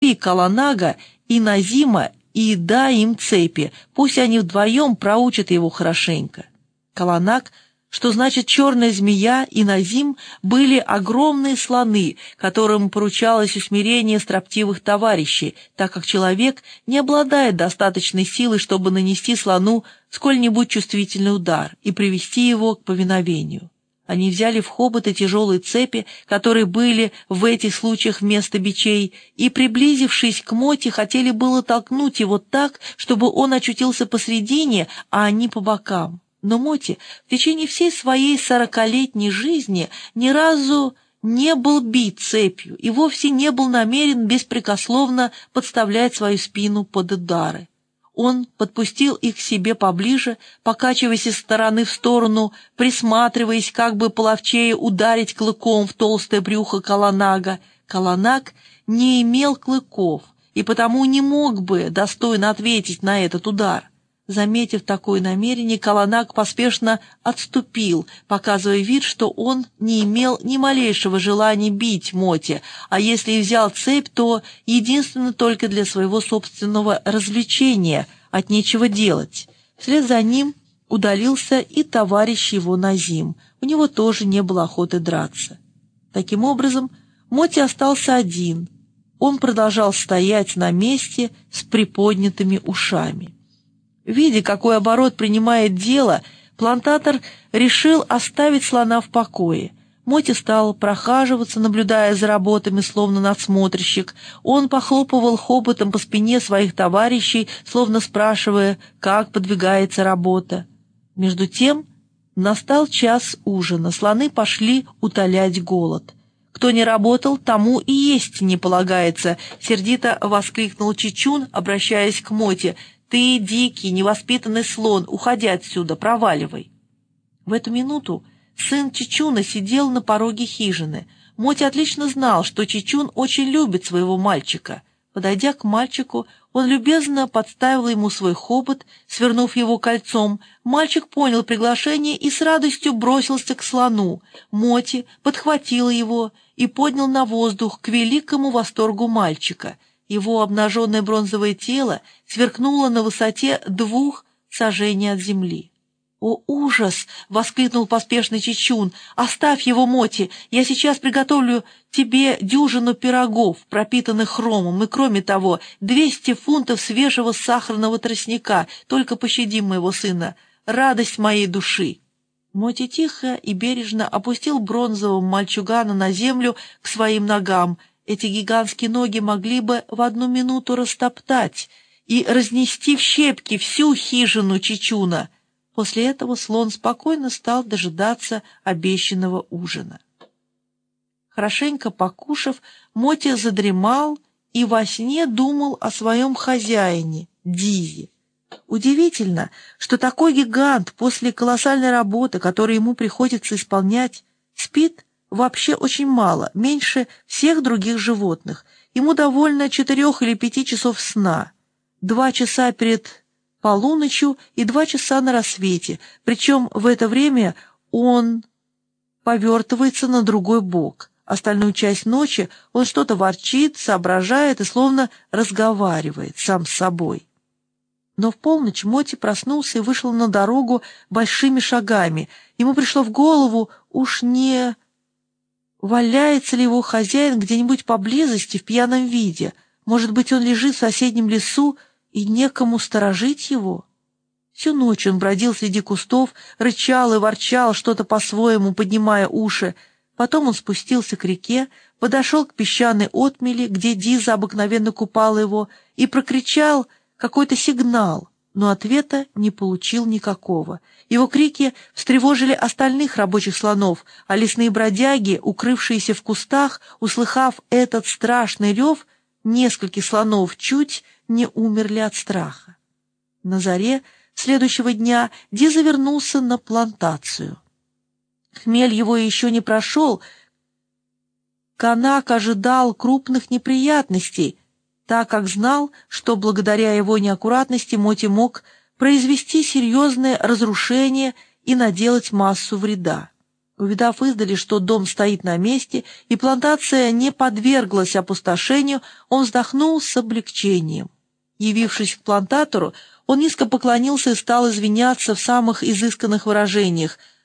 Зови Каланага и Назима и дай им цепи, пусть они вдвоем проучат его хорошенько». Каланаг, что значит черная змея, и Назим были огромные слоны, которым поручалось усмирение строптивых товарищей, так как человек не обладает достаточной силой, чтобы нанести слону сколь-нибудь чувствительный удар и привести его к повиновению. Они взяли в хоботы тяжелые цепи, которые были в этих случаях вместо бичей, и, приблизившись к Моти, хотели было толкнуть его так, чтобы он очутился посредине, а они по бокам. Но Моти в течение всей своей 40-летней жизни ни разу не был бит цепью и вовсе не был намерен беспрекословно подставлять свою спину под удары. Он подпустил их к себе поближе, покачиваясь из стороны в сторону, присматриваясь, как бы половчее ударить клыком в толстое брюхо Каланага. Каланаг не имел клыков и потому не мог бы достойно ответить на этот удар. Заметив такое намерение, Каланаг поспешно отступил, показывая вид, что он не имел ни малейшего желания бить Моти, а если и взял цепь, то единственно только для своего собственного развлечения, от нечего делать. Вслед за ним удалился и товарищ его Назим, у него тоже не было охоты драться. Таким образом, Моти остался один. Он продолжал стоять на месте с приподнятыми ушами. Видя, какой оборот принимает дело, плантатор решил оставить слона в покое. Моти стал прохаживаться, наблюдая за работами, словно надсмотрщик. Он похлопывал хоботом по спине своих товарищей, словно спрашивая, как подвигается работа. Между тем настал час ужина, слоны пошли утолять голод. «Кто не работал, тому и есть не полагается», — сердито воскликнул Чичун, обращаясь к Моти. «Ты, дикий, невоспитанный слон, уходи отсюда, проваливай». В эту минуту сын Чичуна сидел на пороге хижины. Моти отлично знал, что Чичун очень любит своего мальчика. Подойдя к мальчику, он любезно подставил ему свой хобот, свернув его кольцом. Мальчик понял приглашение и с радостью бросился к слону. Моти подхватил его и поднял на воздух к великому восторгу мальчика. Его обнаженное бронзовое тело сверкнуло на высоте 2 саженей от земли. «О, ужас!» — воскликнул поспешный Чичун. «Оставь его, Моти! Я сейчас приготовлю тебе дюжину пирогов, пропитанных хромом, и, кроме того, 200 фунтов свежего сахарного тростника. Только пощади моего сына, радость моей души!» Моти тихо и бережно опустил бронзового мальчугана на землю к своим ногам. Эти гигантские ноги могли бы в 1 минуту растоптать и разнести в щепки всю хижину Чичуна. После этого слон спокойно стал дожидаться обещанного ужина. Хорошенько покушав, Моти задремал и во сне думал о своем хозяине, Дизе. Удивительно, что такой гигант после колоссальной работы, которую ему приходится исполнять, спит вообще очень мало, меньше всех других животных. Ему довольно 4 или 5 часов сна, 2 часа перед полуночью и 2 часа на рассвете, причем в это время он повертывается на другой бок. Остальную часть ночи он что-то ворчит, соображает и словно разговаривает сам с собой. Но в полночь Моти проснулся и вышел на дорогу большими шагами. Ему пришло в голову, уж не валяется ли его хозяин где-нибудь поблизости в пьяном виде. Может быть, он лежит в соседнем лесу, и некому сторожить его? Всю ночь он бродил среди кустов, рычал и ворчал что-то по-своему, поднимая уши. Потом он спустился к реке, подошел к песчаной отмели, где Диза обыкновенно купала его, и прокричал какой-то сигнал, но ответа не получил никакого. Его крики встревожили остальных рабочих слонов, а лесные бродяги, укрывшиеся в кустах, услыхав этот страшный рев, нескольких слонов чуть не умерли от страха. На заре следующего дня Диза вернулся на плантацию. Хмель его еще не прошел. Канак ожидал крупных неприятностей, так как знал, что благодаря его неаккуратности Моти мог произвести серьезное разрушение и наделать массу вреда. Увидав издали, что дом стоит на месте и плантация не подверглась опустошению, он вздохнул с облегчением. Явившись к плантатору, он низко поклонился и стал извиняться в самых изысканных выражениях,